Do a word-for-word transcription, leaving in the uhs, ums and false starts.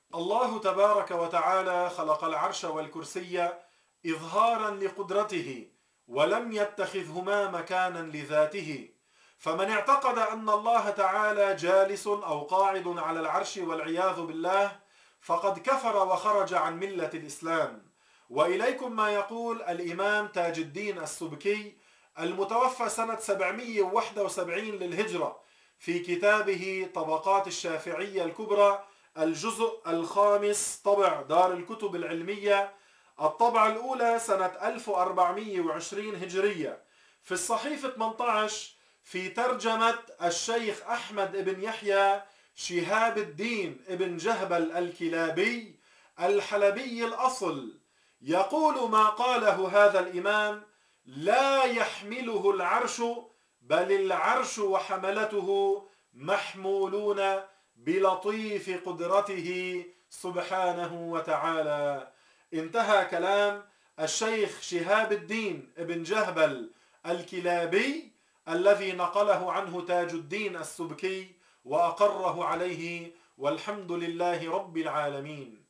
الله تبارك وتعالى خلق العرش والكرسي إظهارا لقدرته، ولم يتخذهما مكانا لذاته. فمن اعتقد أن الله تعالى جالس أو قاعد على العرش والعياذ بالله فقد كفر وخرج عن ملة الإسلام. وإليكم ما يقول الإمام تاج الدين السبكي المتوفى سنة سبعمئة وواحد وسبعين للهجرة في كتابه طبقات الشافعية الكبرى، الجزء الخامس، طبع دار الكتب العلمية، الطبعة الأولى سنة ألف وأربعمئة وعشرين هجرية، في الصحيفة ثمانية عشر، في ترجمة الشيخ أحمد بن يحيى شهاب الدين بن جهبل الكلابي الحلبي الأصل، يقول ما قاله هذا الإمام: لا يحمله العرش، بل العرش وحملته محمولون بلطيف قدرته سبحانه وتعالى. انتهى كلام الشيخ شهاب الدين ابن جهبل الكلابي الذي نقله عنه تاج الدين السبكي وأقره عليه، والحمد لله رب العالمين.